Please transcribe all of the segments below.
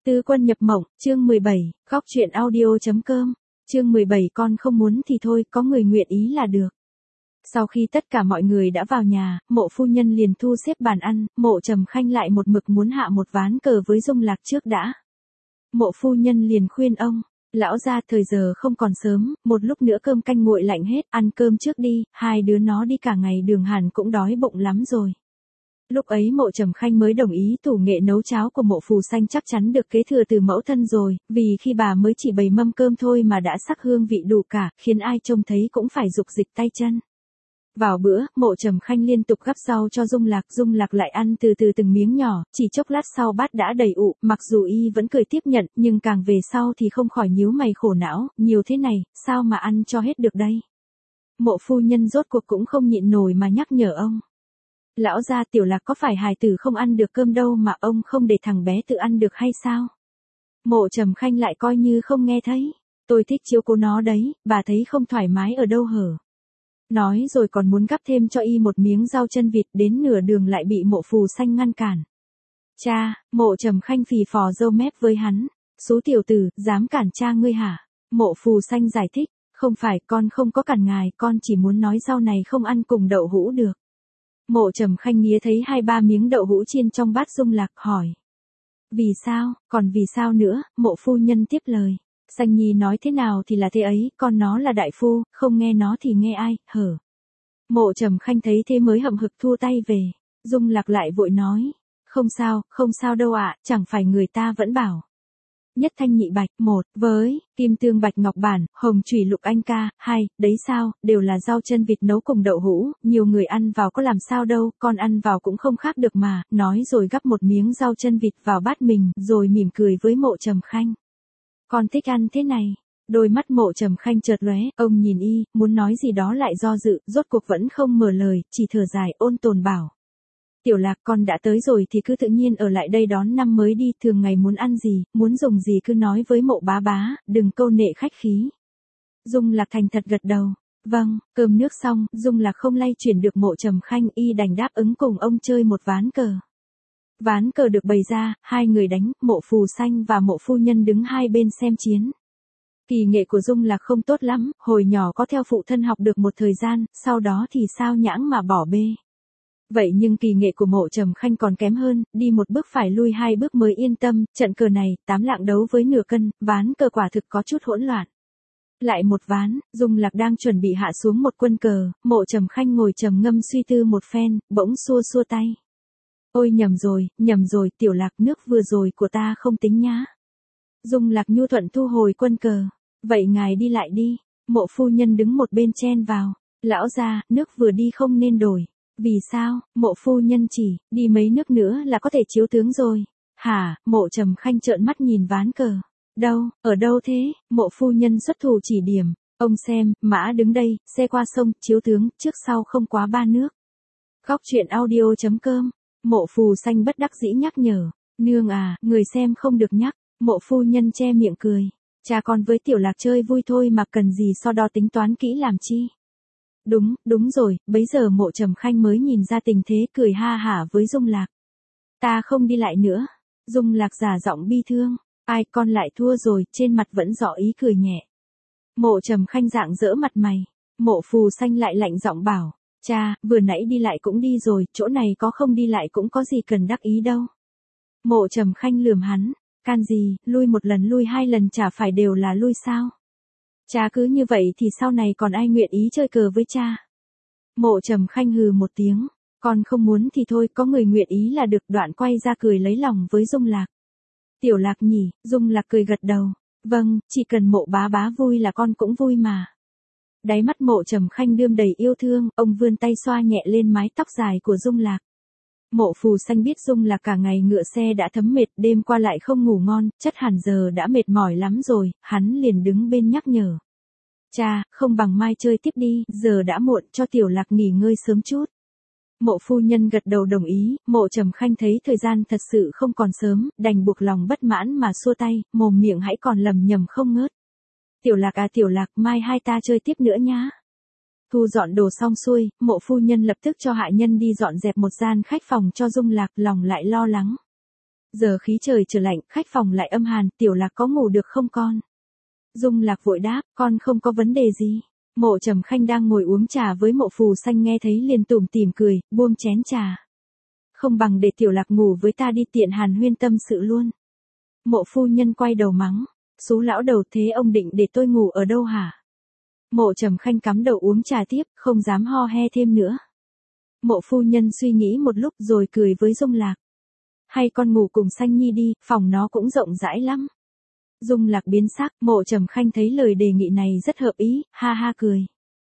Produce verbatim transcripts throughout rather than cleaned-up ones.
Tứ quân nhập mộng, chương mười bảy, góc truyện audio.com, chương mười bảy con không muốn thì thôi, có người nguyện ý là được. Sau khi tất cả mọi người đã vào nhà, Mộ phu nhân liền thu xếp bàn ăn, Mộ Trầm Khanh lại một mực muốn hạ một ván cờ với Dung Lạc trước đã. Mộ phu nhân liền khuyên ông, lão gia thời giờ không còn sớm, một lúc nữa cơm canh nguội lạnh hết, ăn cơm trước đi, hai đứa nó đi cả ngày đường hẳn cũng đói bụng lắm rồi. Lúc ấy Mộ Trầm Khanh mới đồng ý thủ nghệ nấu cháo của Mộ Phù Sanh chắc chắn được kế thừa từ mẫu thân rồi, vì khi bà mới chỉ bày mâm cơm thôi mà đã sắc hương vị đủ cả, khiến ai trông thấy cũng phải dục dịch tay chân. Vào bữa, Mộ Trầm Khanh liên tục gắp rau cho Dung Lạc, Dung Lạc lại ăn từ từ từng miếng nhỏ, chỉ chốc lát sau bát đã đầy ụ, mặc dù y vẫn cười tiếp nhận, nhưng càng về sau thì không khỏi nhíu mày khổ não, nhiều thế này, sao mà ăn cho hết được đây. Mộ phu nhân rốt cuộc cũng không nhịn nổi mà nhắc nhở ông. Lão gia, Tiểu Lạc có phải hài tử không ăn được cơm đâu mà ông không để thằng bé tự ăn được hay sao? Mộ Trầm Khanh lại coi như không nghe thấy. Tôi thích chiếu cố nó đấy, bà thấy không thoải mái ở đâu hở? Nói rồi còn muốn gắp thêm cho y một miếng rau chân vịt, đến nửa đường lại bị Mộ Phù Sanh ngăn cản. Cha, Mộ Trầm Khanh phì phò râu mép với hắn. Số tiểu tử, dám cản cha ngươi hả? Mộ Phù Sanh giải thích, không phải, con không có cản ngài, con chỉ muốn nói rau này không ăn cùng đậu hũ được. Mộ Trầm Khanh nghía thấy hai ba miếng đậu hũ chiên trong bát Dung Lạc, hỏi. Vì sao, còn vì sao nữa? Mộ phu nhân tiếp lời. Sanh Nhi nói thế nào thì là thế ấy, con nó là đại phu, không nghe nó thì nghe ai, hở. Mộ Trầm Khanh thấy thế mới hậm hực thua tay về. Dung Lạc lại vội nói. Không sao, không sao đâu ạ, chẳng phải người ta vẫn bảo. Nhất thanh nhị bạch, một, với, kim tương bạch ngọc bản, hồng chủy lục anh ca, hai, đấy sao, đều là rau chân vịt nấu cùng đậu hũ, nhiều người ăn vào có làm sao đâu, con ăn vào cũng không khác được mà, nói rồi gắp một miếng rau chân vịt vào bát mình, rồi mỉm cười với Mộ Trầm Khanh. Con thích ăn thế này. Đôi mắt Mộ Trầm Khanh chợt lóe, ông nhìn y, muốn nói gì đó lại do dự, rốt cuộc vẫn không mở lời, chỉ thở dài ôn tồn bảo. Tiểu Lạc, con đã tới rồi thì cứ tự nhiên ở lại đây đón năm mới đi, thường ngày muốn ăn gì, muốn dùng gì cứ nói với Mộ bá bá, đừng câu nệ khách khí. Dung Lạc thành thật gật đầu. Vâng, cơm nước xong, Dung Lạc không lay chuyển được Mộ Trầm Khanh, y đành đáp ứng cùng ông chơi một ván cờ. Ván cờ được bày ra, hai người đánh, Mộ Phù Sanh và Mộ phu nhân đứng hai bên xem chiến. Kỳ nghệ của Dung Lạc không tốt lắm, hồi nhỏ có theo phụ thân học được một thời gian, sau đó thì sao nhãng mà bỏ bê. Vậy nhưng kỳ nghệ của Mộ Trầm Khanh còn kém hơn, đi một bước phải lui hai bước mới yên tâm, trận cờ này, tám lạng đấu với nửa cân, ván cờ quả thực có chút hỗn loạn. Lại một ván, Dung Lạc đang chuẩn bị hạ xuống một quân cờ, Mộ Trầm Khanh ngồi trầm ngâm suy tư một phen, bỗng xua xua tay. Ôi nhầm rồi, nhầm rồi, Tiểu Lạc, nước vừa rồi của ta không tính nhá. Dung Lạc nhu thuận thu hồi quân cờ. Vậy ngài đi lại đi. Mộ phu nhân đứng một bên chen vào. Lão gia, nước vừa đi không nên đổi. Vì sao? Mộ phu nhân chỉ, đi mấy nước nữa là có thể chiếu tướng rồi. Hả? Mộ Trầm Khanh trợn mắt nhìn ván cờ. Đâu, ở đâu thế? Mộ phu nhân xuất thủ chỉ điểm. Ông xem, mã đứng đây, xe qua sông, chiếu tướng, trước sau không quá ba nước. Góc truyện audio.com. Mộ Phù Sanh bất đắc dĩ nhắc nhở. Nương à, người xem không được nhắc. Mộ phu nhân che miệng cười. Cha con với Tiểu Lạc chơi vui thôi mà cần gì so đo tính toán kỹ làm chi. Đúng, đúng rồi, bấy giờ Mộ Trầm Khanh mới nhìn ra tình thế, cười ha hả với Dung Lạc. Ta không đi lại nữa. Dung Lạc giả giọng bi thương. Ai, con lại thua rồi, trên mặt vẫn rõ ý cười nhẹ. Mộ Trầm Khanh rạng rỡ mặt mày. Mộ Phù Sanh lại lạnh giọng bảo. Cha, vừa nãy đi lại cũng đi rồi, chỗ này có không đi lại cũng có gì cần đắc ý đâu. Mộ Trầm Khanh lườm hắn. Can gì, lui một lần lui hai lần chả phải đều là lui sao? Cha cứ như vậy thì sau này còn ai nguyện ý chơi cờ với cha? Mộ Trầm Khanh hừ một tiếng. Con không muốn thì thôi, có người nguyện ý là được, đoạn quay ra cười lấy lòng với Dung Lạc. Tiểu Lạc nhỉ? Dung Lạc cười gật đầu. Vâng, chỉ cần Mộ bá bá vui là con cũng vui mà. Đáy mắt Mộ Trầm Khanh đươm đầy yêu thương, ông vươn tay xoa nhẹ lên mái tóc dài của Dung Lạc. Mộ Phù Sanh biết Dung Lạc cả ngày ngựa xe đã thấm mệt, đêm qua lại không ngủ ngon, chất hẳn giờ đã mệt mỏi lắm rồi, hắn liền đứng bên nhắc nhở. Cha, không bằng mai chơi tiếp đi, giờ đã muộn, cho Tiểu Lạc nghỉ ngơi sớm chút. Mộ phu nhân gật đầu đồng ý, Mộ Trầm Khanh thấy thời gian thật sự không còn sớm, đành buộc lòng bất mãn mà xua tay, mồm miệng hãy còn lầm nhầm không ngớt. Tiểu Lạc à Tiểu Lạc, mai hai ta chơi tiếp nữa nhá. Thu dọn đồ xong xuôi, Mộ phu nhân lập tức cho hạ nhân đi dọn dẹp một gian khách phòng cho Dung Lạc, lòng lại lo lắng. Giờ khí trời trở lạnh, khách phòng lại âm hàn, Tiểu Lạc có ngủ được không con? Dung Lạc vội đáp, con không có vấn đề gì. Mộ Trầm Khanh đang ngồi uống trà với Mộ Phù Xanh nghe thấy liền tủm tỉm cười, buông chén trà. Không bằng để Tiểu Lạc ngủ với ta đi, tiện hàn huyên tâm sự luôn. Mộ phu nhân quay đầu mắng, xú lão đầu, thế ông định để tôi ngủ ở đâu hả? Mộ Trầm Khanh cắm đầu uống trà tiếp, không dám ho he thêm nữa. Mộ phu nhân suy nghĩ một lúc rồi cười với Dung Lạc. Hay con ngủ cùng Xanh Nhi đi, phòng nó cũng rộng rãi lắm. Dung Lạc biến sắc, Mộ Trầm Khanh thấy lời đề nghị này rất hợp ý, ha ha cười.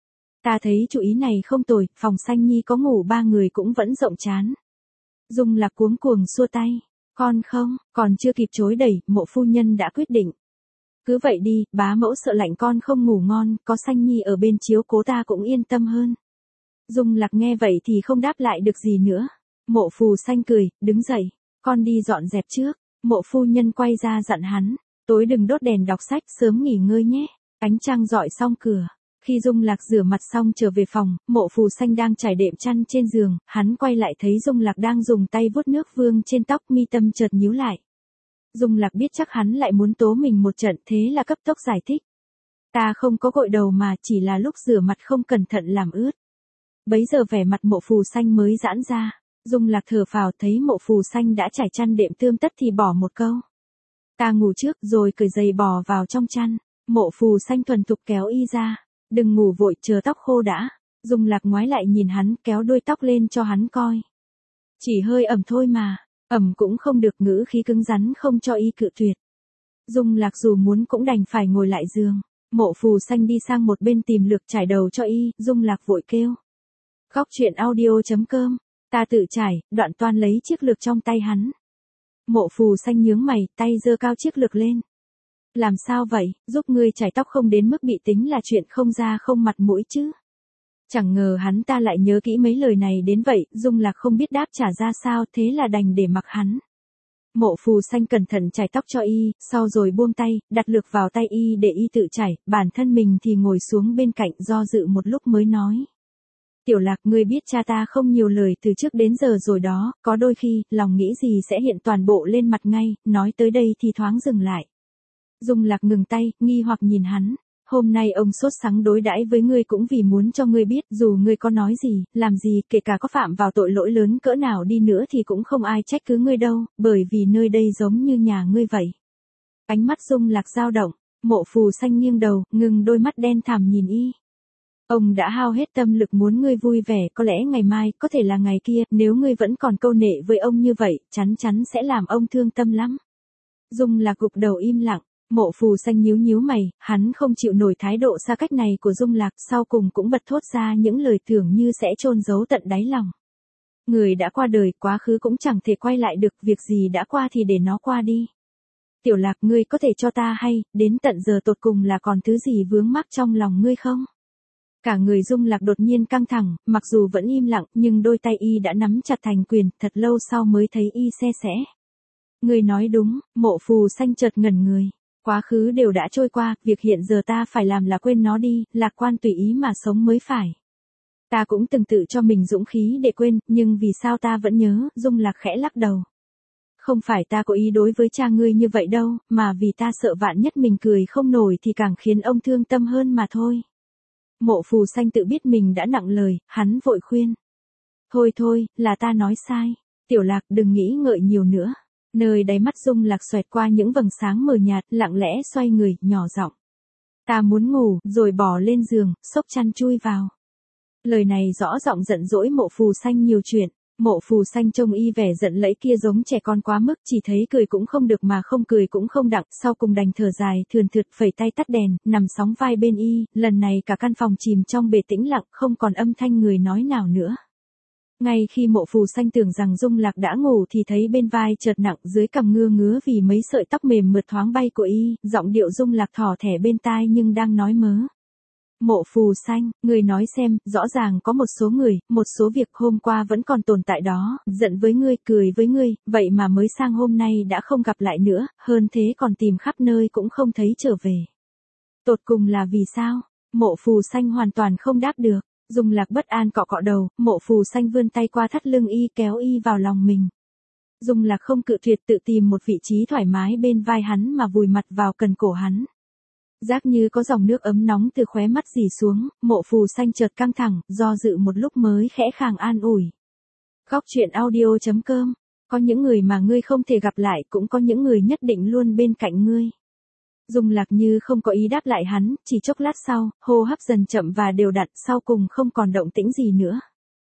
Ta thấy chủ ý này không tồi, phòng Xanh Nhi có ngủ ba người cũng vẫn rộng chán. Dung Lạc cuống cuồng xua tay, con không, còn chưa kịp chối đẩy, Mộ phu nhân đã quyết định. Cứ vậy đi, bá mẫu sợ lạnh con không ngủ ngon, có Xanh Nhi ở bên chiếu cố ta cũng yên tâm hơn. Dung Lạc nghe vậy thì không đáp lại được gì nữa. Mộ Phù Xanh cười, đứng dậy, con đi dọn dẹp trước. Mộ phu nhân quay ra dặn hắn, tối đừng đốt đèn đọc sách, sớm nghỉ ngơi nhé. Ánh trăng rọi xong cửa. Khi Dung Lạc rửa mặt xong trở về phòng, Mộ Phù Xanh đang trải đệm chăn trên giường, hắn quay lại thấy Dung Lạc đang dùng tay vuốt nước vương trên tóc, mi tâm chợt nhíu lại. Dung Lạc biết chắc hắn lại muốn tố mình một trận, thế là cấp tốc giải thích. Ta không có gội đầu mà, chỉ là lúc rửa mặt không cẩn thận làm ướt. Bấy giờ vẻ mặt Mộ Phù Xanh mới giãn ra. Dung Lạc thở phào, thấy Mộ Phù Xanh đã trải chăn đệm tươm tất thì bỏ một câu. Ta ngủ trước, rồi cởi giày bò vào trong chăn. Mộ Phù Xanh thuần thục kéo y ra. Đừng ngủ vội, chờ tóc khô đã. Dung Lạc ngoái lại nhìn hắn, kéo đuôi tóc lên cho hắn coi. Chỉ hơi ẩm thôi mà. Ẩm cũng không được, ngữ khí cứng rắn không cho y cự tuyệt. Dung Lạc dù muốn cũng đành phải ngồi lại giường. Mộ Phù Xanh đi sang một bên tìm lược trải đầu cho y, Dung Lạc vội kêu. Góc truyện audio chấm com. Ta tự trải, đoạn toan lấy chiếc lược trong tay hắn. Mộ Phù Xanh nhướng mày, tay giơ cao chiếc lược lên. Làm sao vậy, giúp ngươi chải tóc không đến mức bị tính là chuyện không da không mặt mũi chứ. Chẳng ngờ hắn ta lại nhớ kỹ mấy lời này đến vậy, Dung Lạc không biết đáp trả ra sao, thế là đành để mặc hắn. Mộ Phù Xanh cẩn thận chải tóc cho y, sau rồi buông tay, đặt lược vào tay y để y tự chải, bản thân mình thì ngồi xuống bên cạnh do dự một lúc mới nói. Tiểu Lạc, ngươi biết cha ta không nhiều lời từ trước đến giờ rồi đó, có đôi khi, lòng nghĩ gì sẽ hiện toàn bộ lên mặt ngay, nói tới đây thì thoáng dừng lại. Dung Lạc ngừng tay, nghi hoặc nhìn hắn. Hôm nay ông sốt sắng đối đãi với ngươi cũng vì muốn cho ngươi biết, dù ngươi có nói gì, làm gì, kể cả có phạm vào tội lỗi lớn cỡ nào đi nữa thì cũng không ai trách cứ ngươi đâu, bởi vì nơi đây giống như nhà ngươi vậy. Ánh mắt Dung Lạc dao động, Mộ Phù Xanh nghiêng đầu, ngừng đôi mắt đen thẳm nhìn y. Ông đã hao hết tâm lực muốn ngươi vui vẻ, có lẽ ngày mai, có thể là ngày kia, nếu ngươi vẫn còn câu nệ với ông như vậy, chắn chắn sẽ làm ông thương tâm lắm. Dung Lạc gục đầu im lặng. Mộ Phù Xanh nhíu nhíu mày, hắn không chịu nổi thái độ xa cách này của Dung Lạc, sau cùng cũng bật thốt ra những lời tưởng như sẽ chôn giấu tận đáy lòng. Người đã qua đời, quá khứ cũng chẳng thể quay lại được, việc gì đã qua thì để nó qua đi. Tiểu Lạc, ngươi có thể cho ta hay, đến tận giờ tột cùng là còn thứ gì vướng mắc trong lòng ngươi không? Cả người Dung Lạc đột nhiên căng thẳng, mặc dù vẫn im lặng, nhưng đôi tay y đã nắm chặt thành quyền, thật lâu sau mới thấy y se sẽ. Ngươi nói đúng, Mộ Phù Xanh chợt ngẩn người. Quá khứ đều đã trôi qua, việc hiện giờ ta phải làm là quên nó đi, lạc quan tùy ý mà sống mới phải. Ta cũng từng tự cho mình dũng khí để quên, nhưng vì sao ta vẫn nhớ, Dung Lạc khẽ lắc đầu. Không phải ta có ý đối với cha ngươi như vậy đâu, mà vì ta sợ vạn nhất mình cười không nổi thì càng khiến ông thương tâm hơn mà thôi. Mộ Phù Xanh tự biết mình đã nặng lời, hắn vội khuyên. Thôi thôi, là ta nói sai. Tiểu Lạc, đừng nghĩ ngợi nhiều nữa. Nơi đáy mắt Dung Lạc xoẹt qua những vầng sáng mờ nhạt, lặng lẽ xoay người, nhỏ giọng. Ta muốn ngủ, rồi bỏ lên giường, xốc chăn chui vào. Lời này rõ giọng giận dỗi Mộ Phù Xanh nhiều chuyện. Mộ Phù Xanh trông y vẻ giận lẫy kia giống trẻ con quá mức, chỉ thấy cười cũng không được mà không cười cũng không đặng, sau cùng đành thở dài, thườn thượt phẩy tay tắt đèn, nằm sóng vai bên y, lần này cả căn phòng chìm trong bề tĩnh lặng, không còn âm thanh người nói nào nữa. Ngay khi Mộ Phù Xanh tưởng rằng Dung Lạc đã ngủ thì thấy bên vai chợt nặng, dưới cằm ngưa ngứa vì mấy sợi tóc mềm mượt thoáng bay của y, giọng điệu Dung Lạc thỏ thẻ bên tai nhưng đang nói mớ. Mộ Phù Xanh, người nói xem, rõ ràng có một số người, một số việc hôm qua vẫn còn tồn tại đó, giận với ngươi, cười với ngươi, vậy mà mới sang hôm nay đã không gặp lại nữa, hơn thế còn tìm khắp nơi cũng không thấy trở về. Tột cùng là vì sao? Mộ Phù Xanh hoàn toàn không đáp được. Dung Lạc bất an cọ cọ đầu, Mộ Phù Xanh vươn tay qua thắt lưng y, kéo y vào lòng mình. Dung Lạc không cự tuyệt, tự tìm một vị trí thoải mái bên vai hắn mà vùi mặt vào cần cổ hắn. Giác như có dòng nước ấm nóng từ khóe mắt rỉ xuống, Mộ Phù Xanh chợt căng thẳng, do dự một lúc mới khẽ khàng an ủi. Góc truyện audio chấm com. Có những người mà ngươi không thể gặp lại, cũng có những người nhất định luôn bên cạnh ngươi. Dung Lạc như không có ý đáp lại hắn, chỉ chốc lát sau, hô hấp dần chậm và đều đặn, sau cùng không còn động tĩnh gì nữa.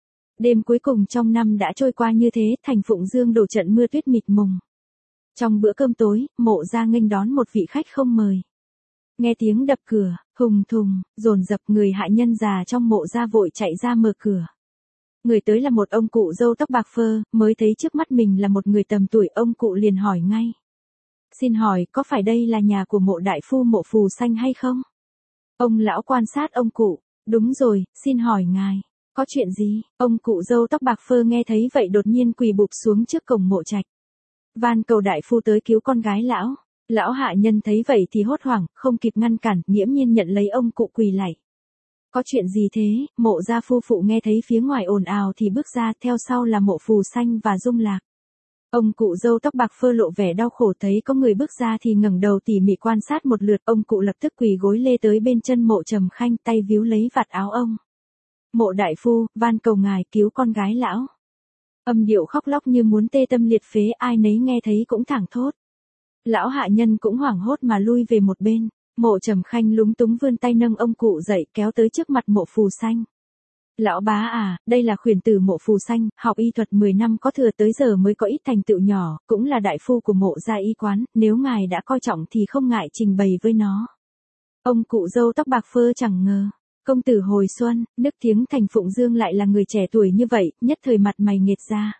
Đêm cuối cùng trong năm đã trôi qua như thế, thành Phụng Dương đổ trận mưa tuyết mịt mùng. Trong bữa cơm tối, Mộ gia nghênh đón một vị khách không mời. Nghe tiếng đập cửa, hùng thùng, dồn dập, người hạ nhân già trong Mộ gia vội chạy ra mở cửa. Người tới là một ông cụ râu tóc bạc phơ, mới thấy trước mắt mình là một người tầm tuổi, ông cụ liền hỏi ngay. Xin hỏi, có phải đây là nhà của Mộ đại phu Mộ Phù Xanh hay không? Ông lão quan sát ông cụ. Đúng rồi, xin hỏi ngài, có chuyện gì? Ông cụ râu tóc bạc phơ nghe thấy vậy đột nhiên quỳ bụp xuống trước cổng mộ trạch. Van cầu đại phu tới cứu con gái lão. Lão hạ nhân thấy vậy thì hốt hoảng, không kịp ngăn cản, nghiễm nhiên nhận lấy ông cụ quỳ lạy. Có chuyện gì thế? Mộ gia phu phụ nghe thấy phía ngoài ồn ào thì bước ra, theo sau là Mộ Phù Xanh và Dung Lạc. Ông cụ râu tóc bạc phơ lộ vẻ đau khổ, thấy có người bước ra thì ngẩng đầu tỉ mỉ quan sát một lượt, ông cụ lập tức quỳ gối lê tới bên chân Mộ Trầm Khanh, tay víu lấy vạt áo ông. Mộ đại phu, van cầu ngài cứu con gái lão. Âm điệu khóc lóc như muốn tê tâm liệt phế, ai nấy nghe thấy cũng thảng thốt. Lão hạ nhân cũng hoảng hốt mà lui về một bên. Mộ Trầm Khanh lúng túng vươn tay nâng ông cụ dậy, kéo tới trước mặt Mộ Phù Xanh. Lão bá à, đây là khuyển tử Mộ Phù Xanh, học y thuật mười năm có thừa, tới giờ mới có ít thành tựu nhỏ, cũng là đại phu của Mộ gia y quán, nếu ngài đã coi trọng thì không ngại trình bày với nó. Ông cụ râu tóc bạc phơ chẳng ngờ. Công tử hồi xuân, nức tiếng thành Phụng Dương lại là người trẻ tuổi như vậy, nhất thời mặt mày nghệt ra.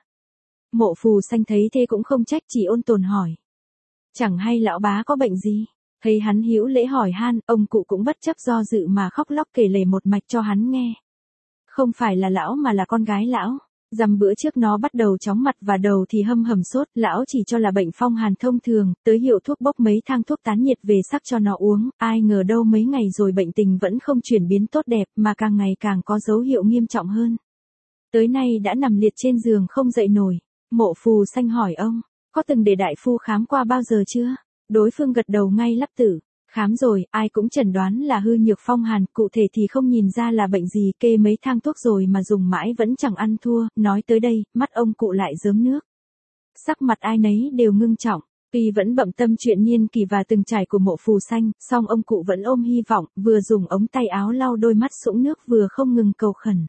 Mộ Phù Xanh thấy thế cũng không trách, chỉ ôn tồn hỏi. Chẳng hay lão bá có bệnh gì? Thấy hắn hữu lễ hỏi han, ông cụ cũng bất chấp do dự mà khóc lóc kể lể một mạch cho hắn nghe. Không phải là lão mà là con gái lão. Dằm bữa trước nó bắt đầu chóng mặt và đầu thì hâm hầm sốt, lão chỉ cho là bệnh phong hàn thông thường, tới hiệu thuốc bốc mấy thang thuốc tán nhiệt về sắc cho nó uống, ai ngờ đâu mấy ngày rồi bệnh tình vẫn không chuyển biến tốt đẹp mà càng ngày càng có dấu hiệu nghiêm trọng hơn. Tới nay đã nằm liệt trên giường không dậy nổi. Mộ Phù Xanh hỏi ông, có từng để đại phu khám qua bao giờ chưa? Đối phương gật đầu ngay lắp tử. Khám rồi, ai cũng chẩn đoán là hư nhược phong hàn, cụ thể thì không nhìn ra là bệnh gì, kê mấy thang thuốc rồi mà dùng mãi vẫn chẳng ăn thua. Nói tới đây, mắt ông cụ lại rớm nước. Sắc mặt ai nấy đều ngưng trọng, tuy vẫn bận tâm chuyện niên kỳ và từng trải của Mộ Phù Xanh, song ông cụ vẫn ôm hy vọng, vừa dùng ống tay áo lau đôi mắt sũng nước vừa không ngừng cầu khẩn.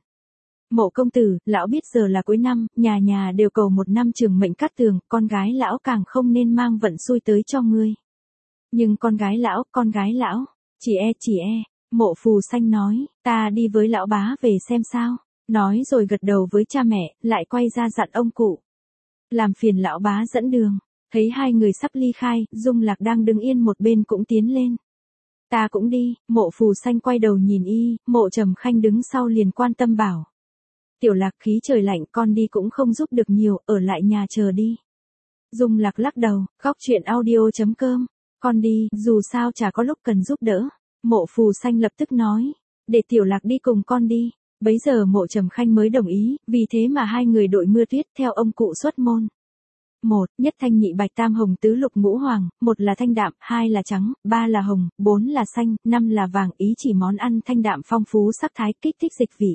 Mộ công tử, lão biết giờ là cuối năm, nhà nhà đều cầu một năm trường mệnh cát tường, con gái lão càng không nên mang vận xui tới cho ngươi. Nhưng con gái lão, con gái lão, chỉ e chỉ e, Mộ Phù Xanh nói, ta đi với lão bá về xem sao, nói rồi gật đầu với cha mẹ, lại quay ra dặn ông cụ. Làm phiền lão bá dẫn đường, thấy hai người sắp ly khai, Dung Lạc đang đứng yên một bên cũng tiến lên. Ta cũng đi, Mộ Phù Xanh quay đầu nhìn y, Mộ Trầm Khanh đứng sau liền quan tâm bảo. Tiểu Lạc, khí trời lạnh, con đi cũng không giúp được nhiều, ở lại nhà chờ đi. Dung Lạc lắc đầu, góc truyện audio chấm com. Con đi, dù sao chả có lúc cần giúp đỡ. Mộ Phù Xanh lập tức nói, để Tiểu Lạc đi cùng con đi. Bấy giờ Mộ Trầm Khanh mới đồng ý, vì thế mà hai người đội mưa tuyết theo ông cụ xuất môn. Một, nhất thanh nhị bạch tam hồng tứ lục ngũ hoàng, một là thanh đạm, hai là trắng, ba là hồng, bốn là xanh, năm là vàng, ý chỉ món ăn thanh đạm phong phú sắc thái, kích thích dịch vị.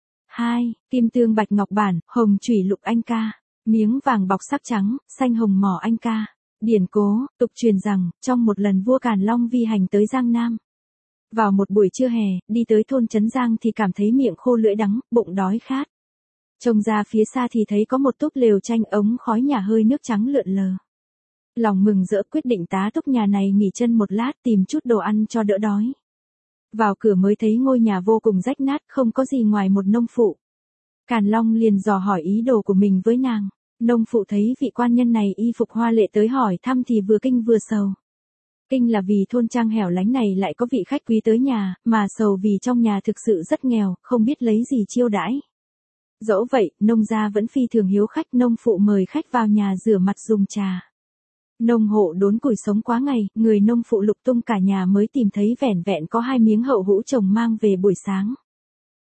Hai, kim tương bạch ngọc bản, hồng chủy lục anh ca, miếng vàng bọc sắc trắng, xanh hồng mỏ anh ca. Điển cố, tục truyền rằng, trong một lần vua Càn Long vi hành tới Giang Nam. Vào một buổi trưa hè, đi tới thôn Trấn Giang thì cảm thấy miệng khô lưỡi đắng, bụng đói khát. Trông ra phía xa thì thấy có một túp lều tranh, ống khói nhà hơi nước trắng lượn lờ. Lòng mừng rỡ quyết định tá túc nhà này nghỉ chân một lát, tìm chút đồ ăn cho đỡ đói. Vào cửa mới thấy ngôi nhà vô cùng rách nát, không có gì ngoài một nông phụ. Càn Long liền dò hỏi ý đồ của mình với nàng. Nông phụ thấy vị quan nhân này y phục hoa lệ tới hỏi thăm thì vừa kinh vừa sầu. Kinh là vì thôn trang hẻo lánh này lại có vị khách quý tới nhà, mà sầu vì trong nhà thực sự rất nghèo, không biết lấy gì chiêu đãi. Dẫu vậy, nông gia vẫn phi thường hiếu khách, nông phụ mời khách vào nhà rửa mặt dùng trà. Nông hộ đốn củi sống quá ngày, người nông phụ lục tung cả nhà mới tìm thấy vẻn vẹn có hai miếng hậu hũ chồng mang về buổi sáng.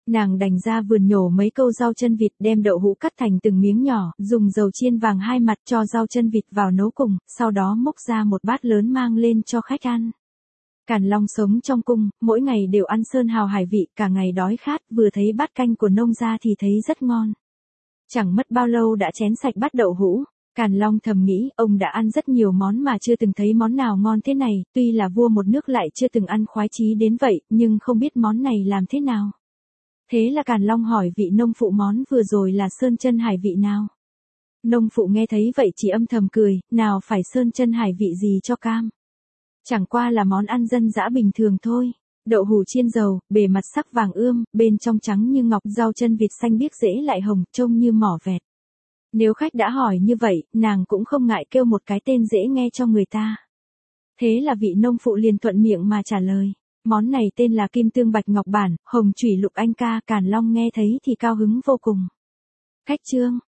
Nàng đành ra vườn nhổ mấy câu rau chân vịt, đem đậu hũ cắt thành từng miếng nhỏ, dùng dầu chiên vàng hai mặt cho rau chân vịt vào nấu cùng, sau đó múc ra một bát lớn mang lên cho khách ăn. Càn Long sống trong cung, mỗi ngày đều ăn sơn hào hải vị, cả ngày đói khát, vừa thấy bát canh của nông gia thì thấy rất ngon. Chẳng mất bao lâu đã chén sạch bát đậu hũ. Càn Long thầm nghĩ, ông đã ăn rất nhiều món mà chưa từng thấy món nào ngon thế này, tuy là vua một nước lại chưa từng ăn khoái chí đến vậy, nhưng không biết món này làm thế nào. Thế là Càn Long hỏi vị nông phụ món vừa rồi là sơn chân hải vị nào. Nông phụ nghe thấy vậy chỉ âm thầm cười, nào phải sơn chân hải vị gì cho cam. Chẳng qua là món ăn dân dã bình thường thôi. Đậu hũ chiên dầu, bề mặt sắc vàng ươm, bên trong trắng như ngọc, rau chân vịt xanh biếc rễ lại hồng, trông như mỏ vẹt. Nếu khách đã hỏi như vậy, nàng cũng không ngại kêu một cái tên dễ nghe cho người ta. Thế là vị nông phụ liền thuận miệng mà trả lời. Món này tên là kim tương bạch ngọc bản, hồng chủy lục anh ca. Càn Long nghe thấy thì cao hứng vô cùng. Khách trương,